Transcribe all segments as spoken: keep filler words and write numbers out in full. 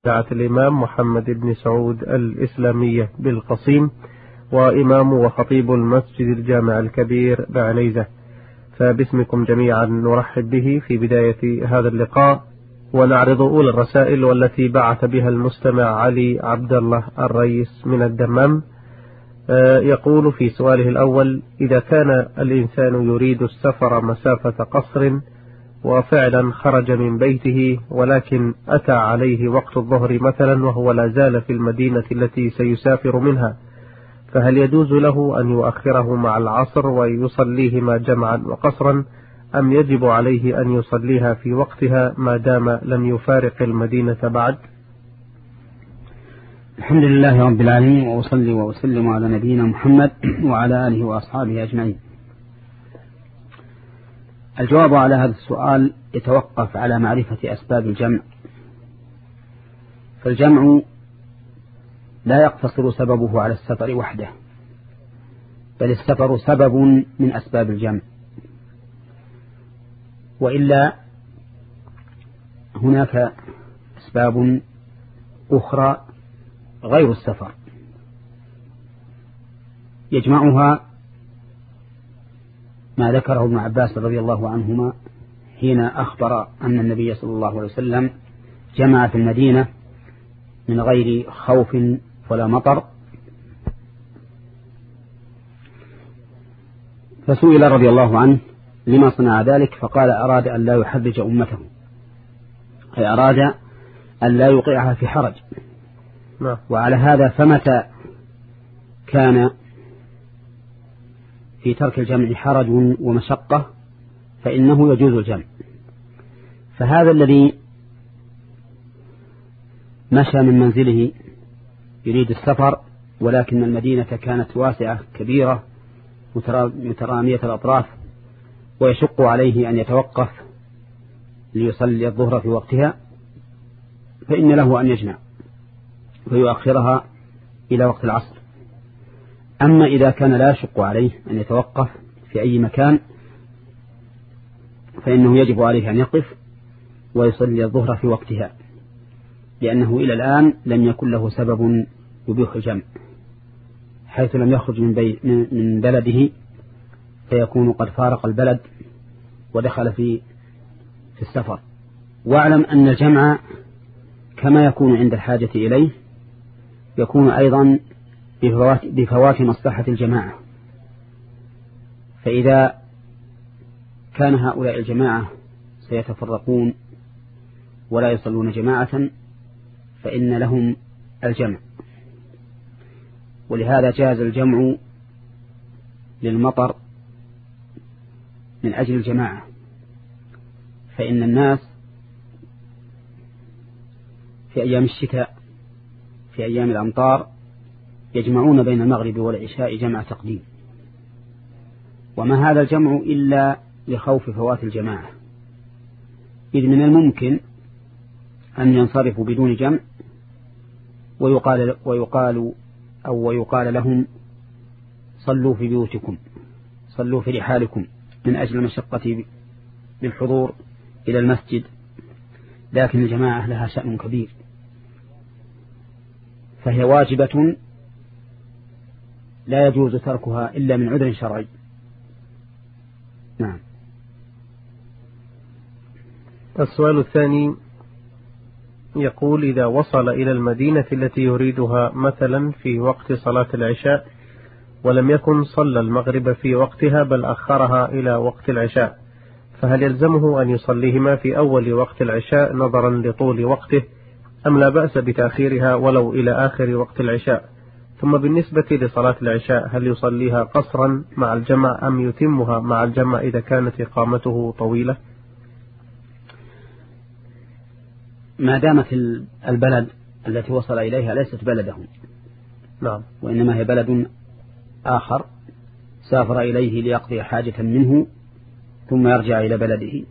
دعة الإمام محمد بن سعود الإسلامية بالقصيم، وإمام وخطيب المسجد الجامع الكبير بعنيزة. فباسمكم جميعا نرحب به في بداية هذا اللقاء، ونعرض أولى الرسائل والتي بعث بها المستمع علي عبد الله الرئيس من الدمام. يقول في سؤاله الأول: إذا كان الإنسان يريد السفر مسافة قصر وفعلا خرج من بيته، ولكن أتى عليه وقت الظهر مثلا وهو لا زال في المدينة التي سيسافر منها، فهل يجوز له أن يؤخره مع العصر ويصليهما جمعا وقصرا، أم يجب عليه أن يصليها في وقتها ما دام لم يفارق المدينة بعد؟ الحمد لله رب العالمين، وأصلي وأسلم على نبينا محمد وعلى آله وأصحابه أجمعين. الجواب على هذا السؤال يتوقف على معرفة أسباب الجمع، فالجمع لا يقتصر سببه على السفر وحده، بل السفر سبب من أسباب الجمع، وإلا هناك أسباب أخرى غير السفر يجمعها ما ذكره ابن عباس رضي الله عنهما حين أخبر أن النبي صلى الله عليه وسلم جمع في المدينة من غير خوف ولا مطر، فسئل رضي الله عنه لما صنع ذلك، فقال: أراد أن لا يحرج أمته، أي أراد أن لا يوقعها في حرج. وعلى هذا فمتى كان في ترك الجمع حرج ومشقة فإنه يجوز الجمع. فهذا الذي مشى من منزله يريد السفر، ولكن المدينة كانت واسعة كبيرة مترامية الأطراف، ويشق عليه أن يتوقف ليصلي الظهر في وقتها، فإن له أن يجمع ويؤخرها إلى وقت العصر. أما إذا كان لا يشق عليه أن يتوقف في أي مكان فإنه يجب عليه أن يقف ويصلي الظهر في وقتها، لأنه إلى الآن لم يكن له سبب يبيح الجمع، حيث لم يخرج من, بي من بلده، فيكون قد فارق البلد ودخل في في السفر. واعلم أن الجمع كما يكون عند الحاجة إليه يكون أيضا بفوات, بفوات مصلحة الجماعة. فإذا كان هؤلاء الجماعة سيتفرقون ولا يصلون جماعة فإن لهم الجمع، ولهذا جاز الجمع للمطر من أجل الجماعة، فإن الناس في أيام الشتاء في أيام الأمطار يجمعون بين المغرب والعشاء جمع تقديم، وما هذا الجمع إلا لخوف فوات الجماعة، إذ من الممكن أن ينصرفوا بدون جمع ويقال, ويقال أو ويقال لهم: صلوا في بيوتكم، صلوا في رحالكم، من أجل المشقة بالحضور إلى المسجد. لكن الجماعة لها شأن كبير، فهي واجبة لا يجوز تركها إلا من عذر شرعي. نعم. السؤال الثاني يقول: إذا وصل إلى المدينة التي يريدها مثلا في وقت صلاة العشاء، ولم يكن صلى المغرب في وقتها بل أخرها إلى وقت العشاء، فهل يلزمه أن يصليهما في أول وقت العشاء نظرا لطول وقته، أم لا بأس بتأخيرها ولو إلى آخر وقت العشاء؟ ثم بالنسبة لصلاة العشاء هل يصليها قصرا مع الجمع أم يتمها مع الجمع إذا كانت إقامته طويلة؟ ما دامت البلد التي وصل إليها ليست بلدهم، نعم، وإنما هي بلد آخر سافر إليه ليقضي حاجة منه ثم يرجع إلى بلده،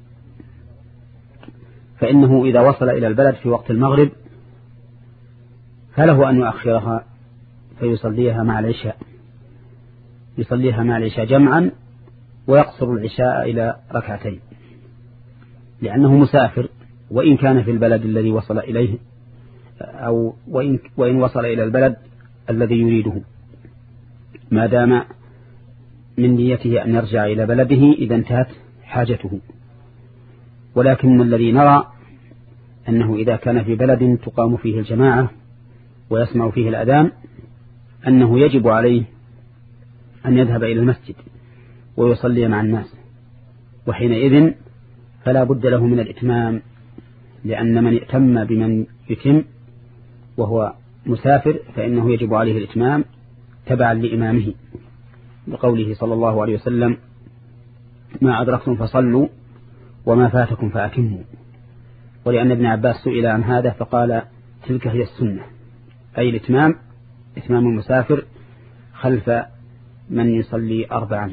فإنه إذا وصل إلى البلد في وقت المغرب فله أن يؤخرها فيصليها مع العشاء، يصليها مع العشاء جمعا ويقصر العشاء إلى ركعتين، لأنه مسافر وإن كان في البلد الذي وصل إليه أو وإن, وإن وصل إلى البلد الذي يريده ما دام من نيته أن يرجع إلى بلده إذا انتهت حاجته. ولكن الذي نرى أنه إذا كان في بلد تقام فيه الجماعة ويسمع فيه الأذان أنه يجب عليه أن يذهب إلى المسجد ويصلي مع الناس، وحينئذ فلا بد له من الإتمام، لأن من ائتم بمن يتم وهو مسافر فإنه يجب عليه الإتمام تبعا لإمامه، بقوله صلى الله عليه وسلم: ما أدركتم فصلوا وما فاتكم فأتموا. ولأن ابن عباس سئل عن هذا فقال: تلك هي السنة، أي الإتمام، إتمام المسافر خلف من يصلي أربعا.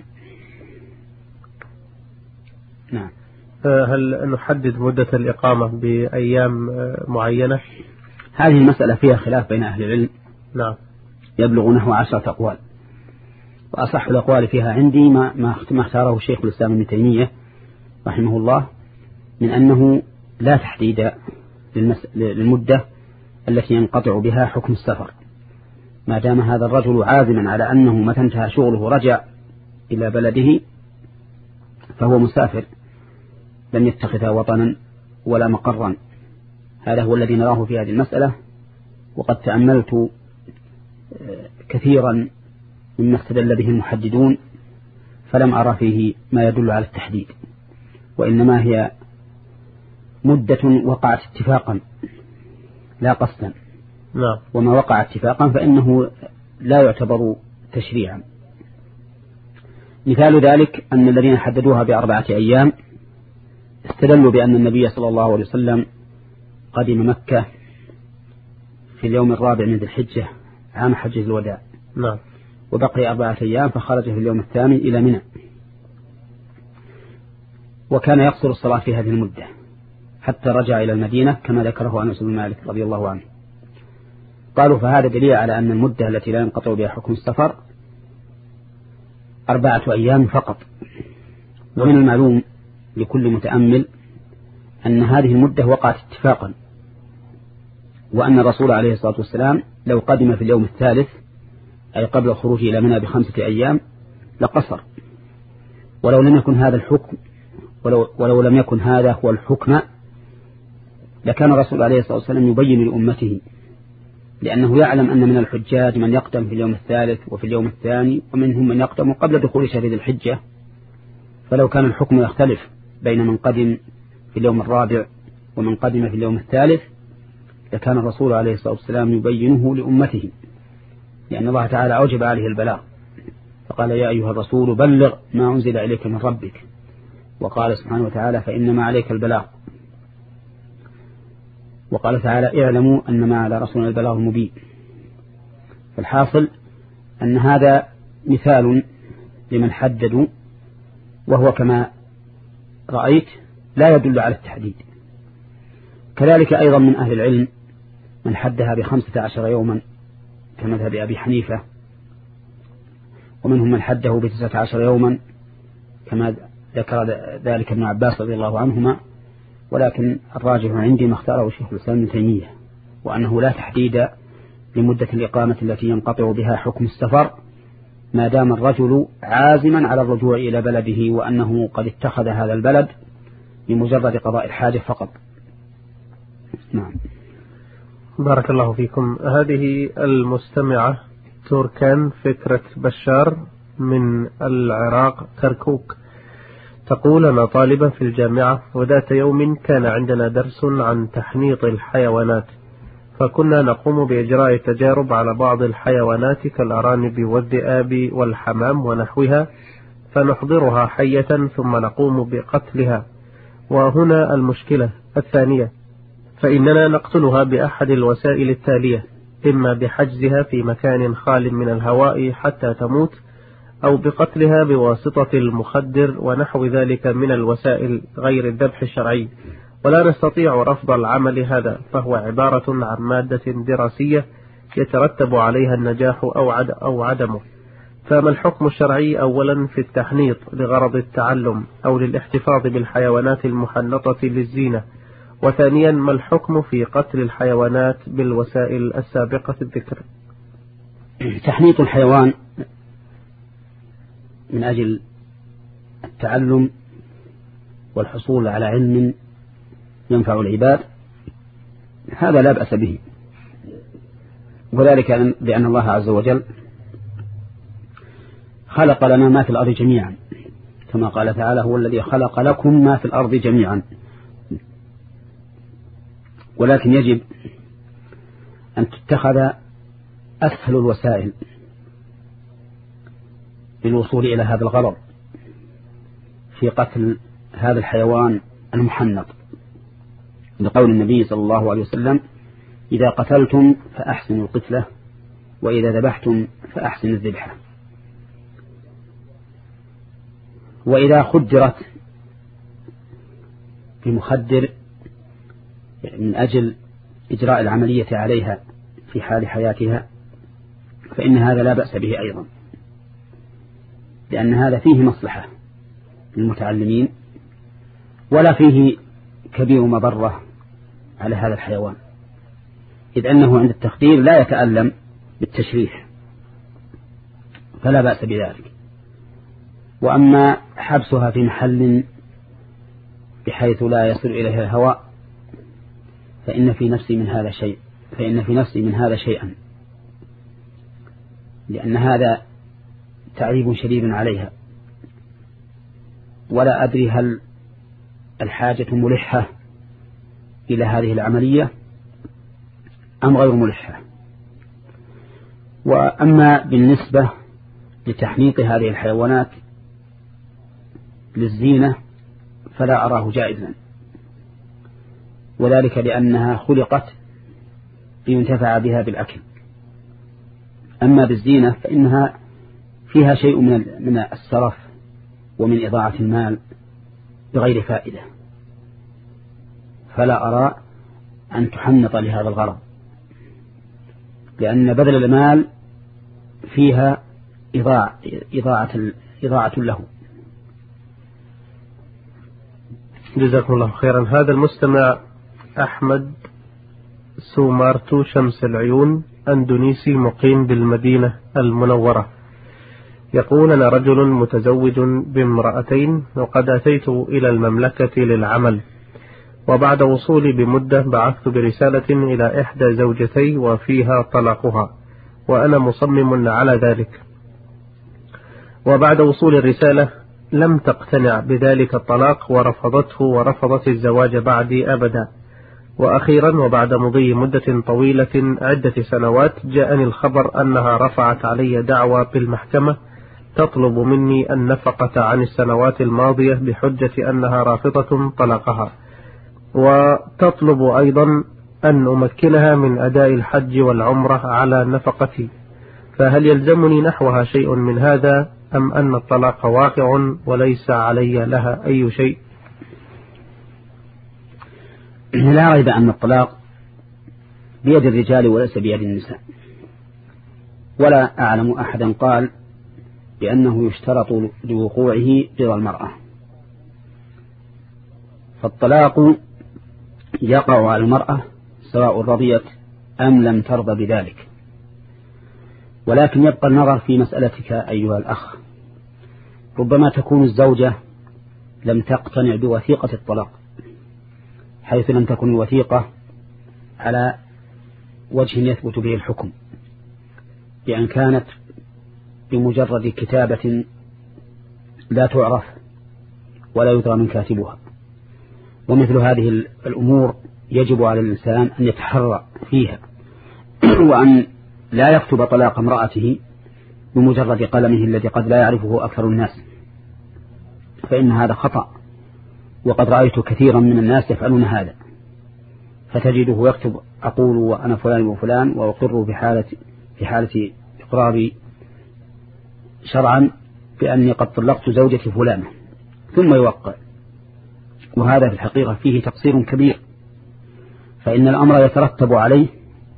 نعم. هل نحدد مدة الإقامة بأيام معينة؟ هذه المسألة فيها خلاف بين أهل العلم. نعم. يبلغ نحو عشرة أقوال، وأصح الأقوال فيها عندي ما ما اختاره شيخ الإسلام ابن تيمية رحمه الله من أنه لا تحديد للمدة التي ينقطع بها حكم السفر، ما دام هذا الرجل عازما على أنه متى انتهى شغله رجع إلى بلده فهو مسافر لم يتخذها وطنا ولا مقرا. هذا هو الذي نراه في هذه المسألة، وقد تأملت كثيرا مما استدل به المحددون فلم أرى فيه ما يدل على التحديد، وإنما هي مدة وقعت اتفاقا لا قصدا. نعم. وما وقع اتفاقا فإنه لا يعتبر تشريعا. مثال ذلك أن الذين حددوها بأربعة أيام استدلوا بأن النبي صلى الله عليه وسلم قدم مكة في اليوم الرابع من ذي الحجة عام حجة الوداع. نعم. وبقي أربعة أيام فخرج في اليوم الثامن إلى منى، وكان يقصر الصلاة في هذه المدة حتى رجع إلى المدينة كما ذكره أنس بن مالك رضي الله عنه. قالوا فهذا دليل على أن المدة التي لا ينقطع بها حكم السفر أربعة أيام فقط. ومن المعلوم لكل متأمل أن هذه المدة وقعت اتفاقا، وأن الرسول عليه الصلاة والسلام لو قدم في اليوم الثالث أي قبل الخروج إلى منى بخمسة أيام لقصر. ولو لم يكن هذا الحكم ولو, ولو لم يكن هذا هو الحكم لكان الرسول عليه الصلاة والسلام يبين لأمته، لأنه يعلم أن من الحجاج من يقدم في اليوم الثالث وفي اليوم الثاني، ومنهم من يقدم قبل دخول شهر ذي الحجة. فلو كان الحكم يختلف بين من قدم في اليوم الرابع ومن قدم في اليوم الثالث لكان الرسول عليه الصلاة والسلام يبينه لأمته، لأن الله تعالى أوجب عليه البلاغ فقال: يا أيها الرسول بلغ ما أنزل إليك من ربك. وقال سبحانه وتعالى: فإنما عليك البلاغ. وقال تعالى: اعلموا أنما على رسولنا البلاغ المبين. فالحاصل أن هذا مثال لمن حددوا، وهو كما رأيت لا يدل على التحديد. كذلك أيضا من أهل العلم من حدها بخمسة عشر يوما كمذهب أبي حنيفة، ومنهم من حده بتسعة عشر يوما كما ذكر ذلك ابن عباس رضي الله عنهما. ولكن الراجح عندي ما اختاره شيخ الإسلام ابن تيمية، وأنه لا تحديد لمدة الإقامة التي ينقطع بها حكم السفر ما دام الرجل عازما على الرجوع إلى بلده، وأنه قد اتخذ هذا البلد بمجرد قضاء الحاجة فقط. نعم. بارك الله فيكم. هذه المستمعة تركان فكرة بشار من العراق كركوك تقول: أنا طالبة في الجامعة، وذات يوم كان عندنا درس عن تحنيط الحيوانات، فكنا نقوم بإجراء تجارب على بعض الحيوانات كالأرانب والذئاب والحمام ونحوها، فنحضرها حية ثم نقوم بقتلها. وهنا المشكلة الثانية، فإننا نقتلها بأحد الوسائل التالية: إما بحجزها في مكان خال من الهواء حتى تموت، أو بقتلها بواسطة المخدر ونحو ذلك من الوسائل غير الذبح الشرعي، ولا نستطيع رفض العمل هذا، فهو عبارة عن مادة دراسية يترتب عليها النجاح أو عد أو عدمه. فما الحكم الشرعي أولا في التحنيط لغرض التعلم أو للاحتفاظ بالحيوانات المحنطة للزينة؟ وثانيا ما الحكم في قتل الحيوانات بالوسائل السابقة الذكر؟ تحنيط الحيوان من أجل التعلم والحصول على علم ينفع العباد هذا لا بأس به، وذلك لأن الله عز وجل خلق لنا ما في الأرض جميعا، كما قال تعالى: هو الذي خلق لكم ما في الأرض جميعا. ولكن يجب أن تتخذ أسهل الوسائل للوصول إلى هذا الغرض في قتل هذا الحيوان المحنط، لقول النبي صلى الله عليه وسلم: إذا قتلتم فأحسنوا القتلة، وإذا ذبحتم فأحسنوا الذبحة. وإذا خدرت بمخدر من أجل إجراء العملية عليها في حال حياتها فإن هذا لا بأس به أيضا، لأن هذا فيه مصلحة للمتعلمين ولا فيه كبير مضرة على هذا الحيوان، إذ أنه عند التخدير لا يتألم بالتشريح، فلا بأس بذلك. وأما حبسها في محل بحيث لا يصل إليها الهواء فإن في نفسي من هذا شيء فإن في نفسي من هذا شيئا، لأن هذا تعذيب شديد عليها، ولا أدري هل الحاجة ملحة إلى هذه العملية أم غير ملحة. وأما بالنسبة لتحنيط هذه الحيوانات للزينة فلا أراه جائزا، وذلك لأنها خلقت لينتفع بها بالأكل. أما بالزينة فإنها فيها شيء من من السرف ومن إضاعة المال بغير فائدة، فلا أرى أن تحنط لهذا الغرض، لأن بذل المال فيها إضاعة, إضاعة, إضاعة له. جزاكم الله خيرا. هذا المستمع أحمد سومارتو شمس العيون أندونيسي مقيم بالمدينة المنورة، يقول: أنا رجل متزوج بامرأتين وقد أتيت إلى المملكة للعمل، وبعد وصولي بمدة بعثت برسالة إلى إحدى زوجتي وفيها طلاقها، وأنا مصمم على ذلك، وبعد وصول الرسالة لم تقتنع بذلك الطلاق ورفضته ورفضت الزواج بعدي أبدا. وأخيرا وبعد مضي مدة طويلة عدة سنوات جاءني الخبر أنها رفعت علي دعوى بالمحكمة تطلب مني النفقة عن السنوات الماضية بحجة أنها رافضة طلاقها، وتطلب أيضا أن أمكنها من أداء الحج والعمرة على نفقتي، فهل يلزمني نحوها شيء من هذا أم أن الطلاق واقع وليس علي لها أي شيء؟ لا ريب أن الطلاق بيد الرجال وليس بيد النساء، ولا أعلم أحدا قال بأنه يشترط لوقوعه رضا المرأة، فالطلاق يقع على المرأة سواء رضيت أم لم ترضى بذلك. ولكن يبقى النظر في مسألتك أيها الأخ، ربما تكون الزوجة لم تقتنع بوثيقة الطلاق، حيث لم تكن الوثيقة على وجه يثبت به الحكم، بأن كانت بمجرد كتابة لا تعرف ولا يدرى من كاتبها. ومثل هذه الأمور يجب على الإنسان أن يتحرى فيها، وأن لا يكتب طلاق امرأته بمجرد قلمه الذي قد لا يعرفه أكثر الناس، فإن هذا خطأ، وقد رأيت كثيرا من الناس يفعلون هذا، فتجده يكتب: أقول وأنا فلان وفلان وأقر في حالة في حالة إقراري شرعا بأني قد طلقت زوجتي فلانة، ثم يوقع. وهذا في الحقيقة فيه تقصير كبير، فإن الأمر يترتب عليه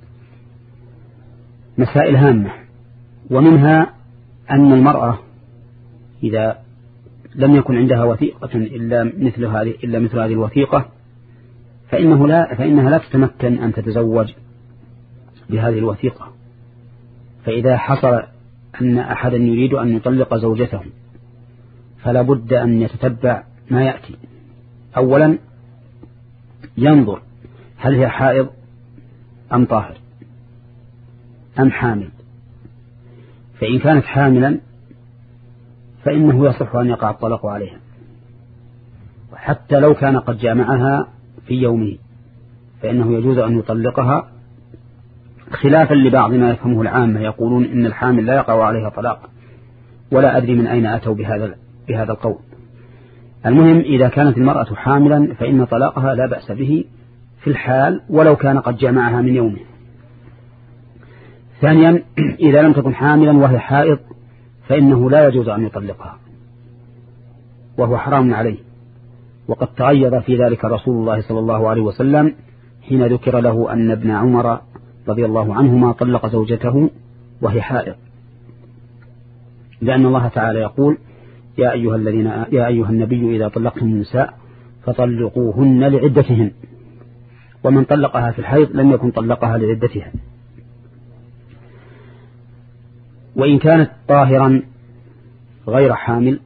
مسائل هامة، ومنها أن المرأة إذا لم يكن عندها وثيقة إلا مثل هذه إلا مثل هذه الوثيقة فإنه لا فإنها لا تتمكن أن تتزوج بهذه الوثيقة. فإذا حصل أن أحدا يريد أن يطلق زوجته فلا بد أن يتتبع ما يأتي. أولا ينظر هل هي حائض أم طاهر أم حامل. فإن كانت حاملا فإنه يصح أن يقع الطلاق عليها، حتى لو كان قد جامعها في يومه فإنه يجوز أن يطلقها، خلافا لبعض ما يفهمه العامة يقولون إن الحامل لا يقع عليها طلاق، ولا أدري من أين أتوا بهذا بهذا القول. المهم إذا كانت المرأة حاملا فإن طلاقها لا بأس به في الحال ولو كان قد جامعها من يومه. ثانيا إذا لم تكن حاملا وهي حائض فإنه لا يجوز أن يطلقها وهو حرام عليه، وقد تغير في ذلك رسول الله صلى الله عليه وسلم حين ذكر له أن ابن عمر رضي الله عنهما طلق زوجته وهي حائض، لأن الله تعالى يقول يا أيها الذين يا أيها النبي إذا طلقتم النساء فطلقوهن لعدتهن، ومن طلقها في الحيض لم يكن طلقها لعدتها. وإن كانت طاهرا غير حامل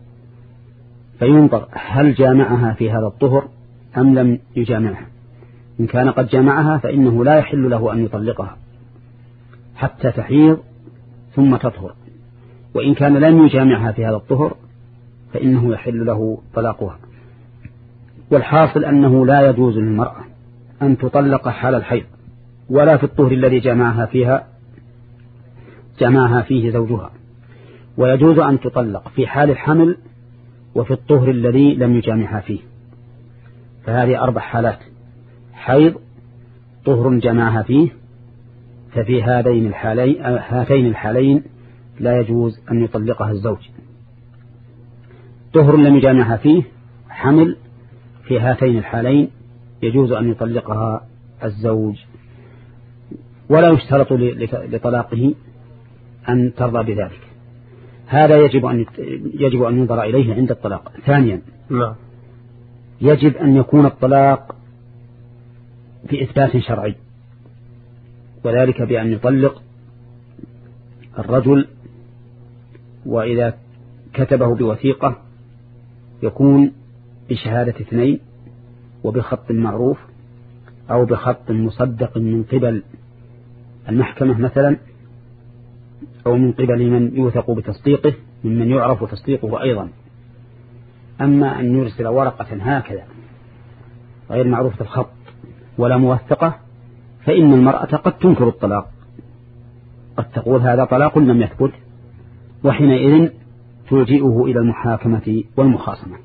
فينظر هل جامعها في هذا الطهر أم لم يجامعها. إن كان قد جامعها فإنه لا يحل له أن يطلقها حتى تحيض ثم تطهر، وإن كان لم يجامعها في هذا الطهر فإنه يحل له طلاقها. والحاصل أنه لا يجوز للمرأة أن تطلق حال الحيض ولا في الطهر الذي جامعها فيها جامعها فيه زوجها، ويجوز أن تطلق في حال الحمل وفي الطهر الذي لم يجامعها فيه. فهذه أربع حالات: حيض، طهر جمعها فيه، ففي هذين الحالين هاتين الحالين لا يجوز أن يطلقها الزوج. طهر لم يجامعها فيه، حمل، في هاتين الحالين يجوز أن يطلقها الزوج، ولا يشترط لطلاقه أن ترضى بذلك. هذا يجب أن يجب أن ينظر إليه عند الطلاق. ثانيا لا. يجب أن يكون الطلاق بإثبات شرعي، وذلك بأن يطلق الرجل، وإذا كتبه بوثيقة يكون بشهادة اثنين وبخط معروف أو بخط مصدق من قبل المحكمة مثلا، أو من قبل من يوثق بتصديقه ممن يعرف تصديقه أيضا. أما أن يرسل ورقة هكذا غير معروفة الخط ولا موثقة فإن المرأة قد تنكر الطلاق، قد تقول هذا طلاق لم يثبت، وحينئذ تلجئه إلى المحاكمة والمخاصمة.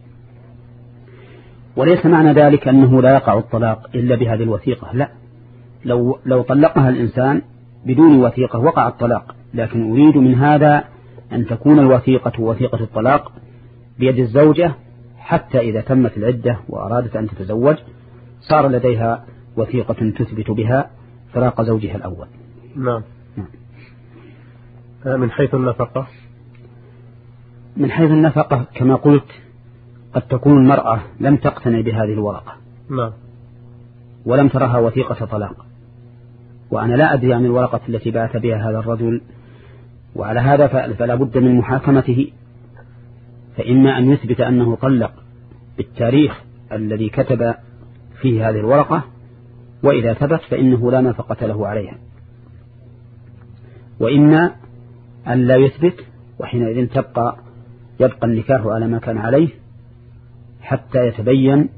وليس معنى ذلك أنه لا يقع الطلاق إلا بهذه الوثيقة، لا، لو, لو طلقها الإنسان بدون وثيقة وقع الطلاق، لكن أريد من هذا أن تكون الوثيقة وثيقة الطلاق بيد الزوجة، حتى إذا تمت العدة وأرادت أن تتزوج صار لديها وثيقة تثبت بها فراق زوجها الأول. نعم. نعم. من حيث النفقة من حيث النفقة كما قلت قد تكون المرأة لم تقتنع بهذه الورقة. نعم. ولم ترها وثيقة طلاق، وأنا لا أدري عن الورقة التي بعث بها هذا الرجل، وعلى هذا فلا بد من محاكمته، فإما أن يثبت أنه طلق بالتاريخ الذي كتب فيه هذه الورقة، وإذا ثبت فإنه لا نفقة له عليها، وإما أن لا يثبت، وحينئذ تبقى يبقى النكاح على ما كان عليه حتى يتبين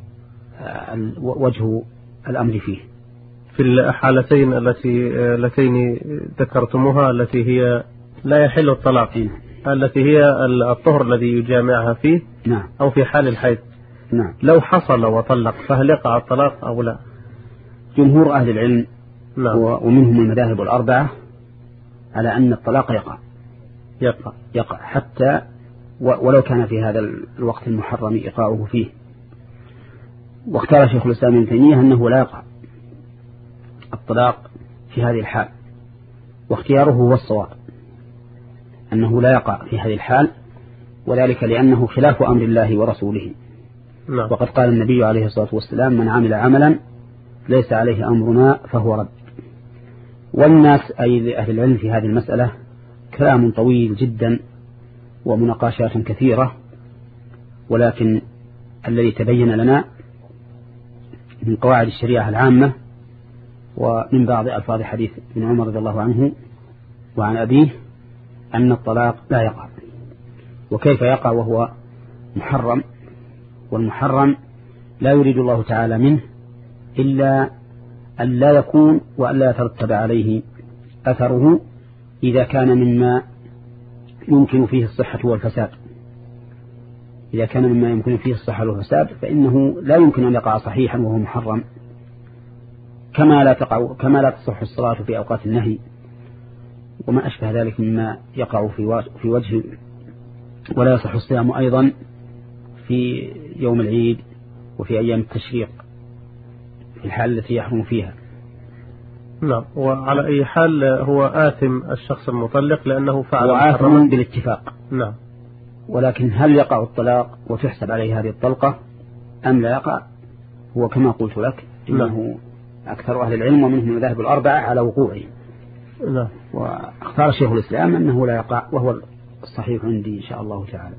وجه الأمر فيه. في الحالتين التي اللتين ذكرتموها التي هي لا يحل الطلاق، نعم. التي هي الطهر الذي يجامعها فيه، نعم. أو في حال الحيض، نعم. لو حصل وطلق فهل يقع الطلاق أو لا؟ جمهور أهل العلم، نعم. ومنهم المذاهب الأربعة، على أن الطلاق يقع يقع يقع حتى ولو كان في هذا الوقت المحرم إيقاعه فيه. واختار شيخ الإسلام ابن تيمية أنه لا يقع الطلاق في هذه الحال، واختياره هو الصواب أنه لا يقع في هذه الحال، وذلك لأنه خلاف أمر الله ورسوله. نعم. وقد قال النبي عليه الصلاة والسلام: من عمل عملا ليس عليه أمرنا فهو رد. والناس أي أهل العلم في هذه المسألة كلام طويل جدا ومناقشات كثيرة، ولكن الذي تبين لنا من قواعد الشريعة العامة ومن بعض ألفاظ حديث ابن عمر رضي الله عنه وعن أبيه أن الطلاق لا يقع. وكيف يقع وهو محرم؟ والمحرم لا يريد الله تعالى منه إلا أن لا يكون وأن لا يترتب عليه أثره إذا كان مما يمكن فيه الصحة والفساد. إذا كان مما يمكن فيه الصحة والفساد فإنه لا يمكن أن يقع صحيحا وهو محرم، كما لا تقع كما لا تصح الصلاة في أوقات النهي وما أشبه ذلك مما يقع في وجه، ولا يصح الصيام أيضا في يوم العيد وفي أيام التشريق في الحال التي يحرم فيها. نعم. وعلى أي حال هو آثم الشخص المطلق لأنه فعل وآثم بالاتفاق. نعم. ولكن هل يقع الطلاق وتحسب عليه هذه الطلقة أم لا يقع؟ هو كما قلت لك إنه نعم. أكثر أهل العلم ومنهم المذاهب الأربعة على وقوعه. نعم. واختار شيخ الإسلام أنه لا يقع، وهو الصحيح عندي إن شاء الله تعالى.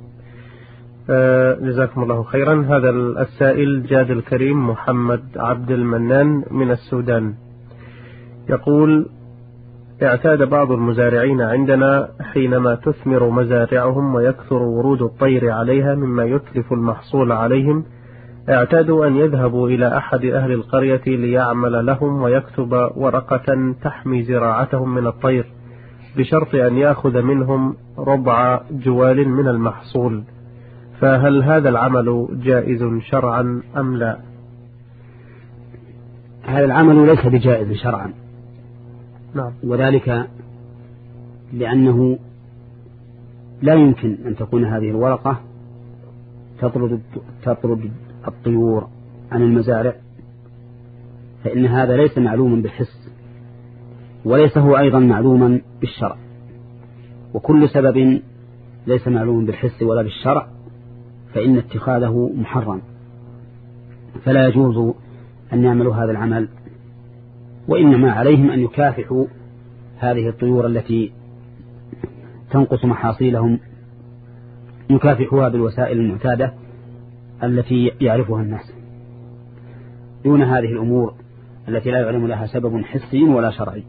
آه جزاكم الله خيرا. هذا السائل جاد الكريم محمد عبد المنان من السودان يقول: اعتاد بعض المزارعين عندنا حينما تثمر مزارعهم ويكثر ورود الطير عليها مما يتلف المحصول عليهم، اعتادوا أن يذهبوا إلى أحد أهل القرية ليعمل لهم ويكتب ورقة تحمي زراعتهم من الطير بشرط أن يأخذ منهم ربع جوال من المحصول، فهل هذا العمل جائز شرعا أم لا؟ هذا العمل ليس بجائز شرعا. نعم. وذلك لأنه لا يمكن أن تكون هذه الورقة تطرد تطرد الطيور عن المزارع، فإن هذا ليس معلوما بالحس وليس هو أيضا معلوما بالشرع، وكل سبب ليس معلوما بالحس ولا بالشرع فإن اتخاذه محرم، فلا يجوز أن يعملوا هذا العمل، وإنما عليهم أن يكافحوا هذه الطيور التي تنقص محاصيلهم، يكافحوها بالوسائل المعتادة التي يعرفها الناس دون هذه الأمور التي لا يعلم لها سبب حسي ولا شرعي.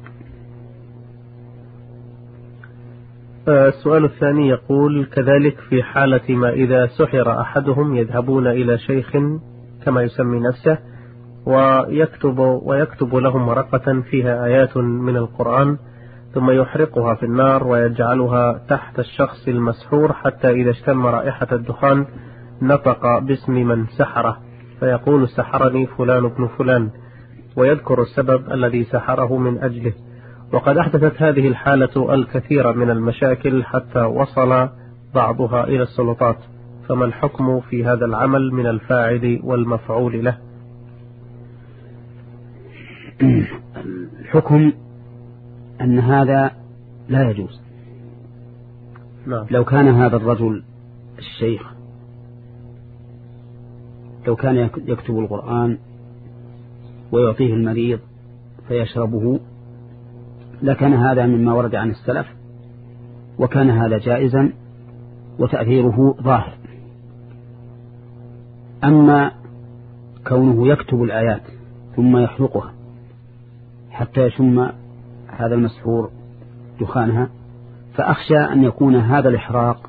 السؤال الثاني يقول كذلك: في حالة ما إذا سحر أحدهم يذهبون إلى شيخ كما يسمي نفسه ويكتب, ويكتب لهم ورقة فيها آيات من القرآن ثم يحرقها في النار ويجعلها تحت الشخص المسحور حتى إذا اشتم رائحة الدخان نطق باسم من سحره فيقول: سحرني فلان ابن فلان، ويذكر السبب الذي سحره من أجله. وقد أحدثت هذه الحالة الكثير من المشاكل حتى وصل بعضها إلى السلطات، فما الحكم في هذا العمل من الفاعل والمفعول له؟ الحكم أن هذا لا يجوز. نعم. لو كان هذا الرجل الشيخ لو كان يكتب القرآن ويعطيه المريض فيشربه لكان هذا مما ورد عن السلف، وكان هذا جائزا وتأثيره ظاهر. أما كونه يكتب الآيات ثم يحرقها حتى يشم هذا المسحور دخانها، فأخشى أن يكون هذا الإحراق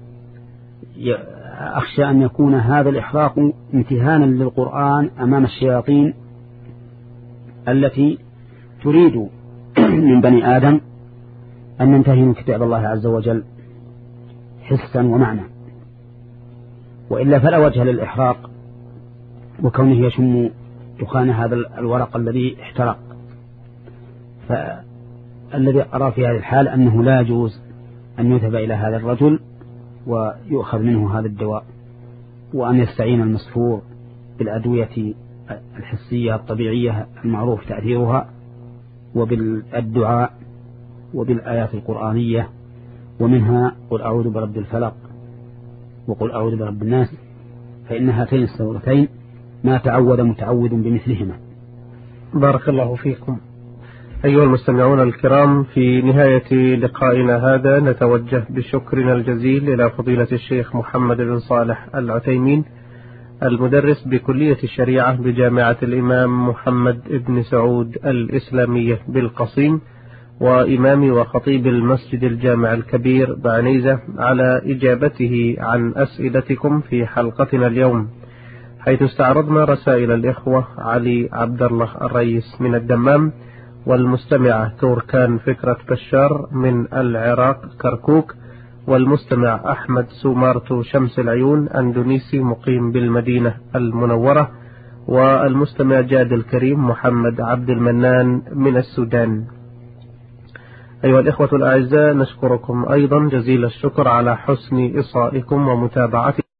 أخشى أن يكون هذا الإحراق امتهانا للقرآن أمام الشياطين التي تريد من بني آدم أن ينتهي كتاب الله عز وجل حسا ومعنى، وإلا فلا وجه للإحراق وكونه يشم دخان هذا الورق الذي احترق. فالذي أرى في هذه الحال أنه لا يجوز أن يذهب إلى هذا الرجل ويؤخذ منه هذا الدواء، وأن يستعين المسحور بالأدوية الحسية الطبيعية المعروف تأثيرها وبالدعاء وبالآيات القرآنية، ومنها قل أعوذ برب الفلق وقل أعوذ برب الناس فإن هاتين السورتين ما تعود متعود بمثلهما. بارك الله فيكم. أيها المستمعون الكرام، في نهاية لقائنا هذا نتوجه بشكرنا الجزيل إلى فضيلة الشيخ محمد بن صالح العثيمين، المدرس بكلية الشريعة بجامعة الإمام محمد بن سعود الإسلامية بالقصيم، وإمام وخطيب المسجد الجامع الكبير بعنيزة، على إجابته عن أسئلتكم في حلقتنا اليوم، حيث استعرضنا رسائل الإخوة علي عبد الله الرئيس من الدمام، والمستمعة توركان فكرة بشار من العراق كركوك، والمستمع أحمد سومارتو شمس العيون أندونيسي مقيم بالمدينة المنورة، والمستمع جاد الكريم محمد عبد المنان من السودان. أيها الإخوة الأعزاء، نشكركم أيضا جزيل الشكر على حسن إصغائكم ومتابعتكم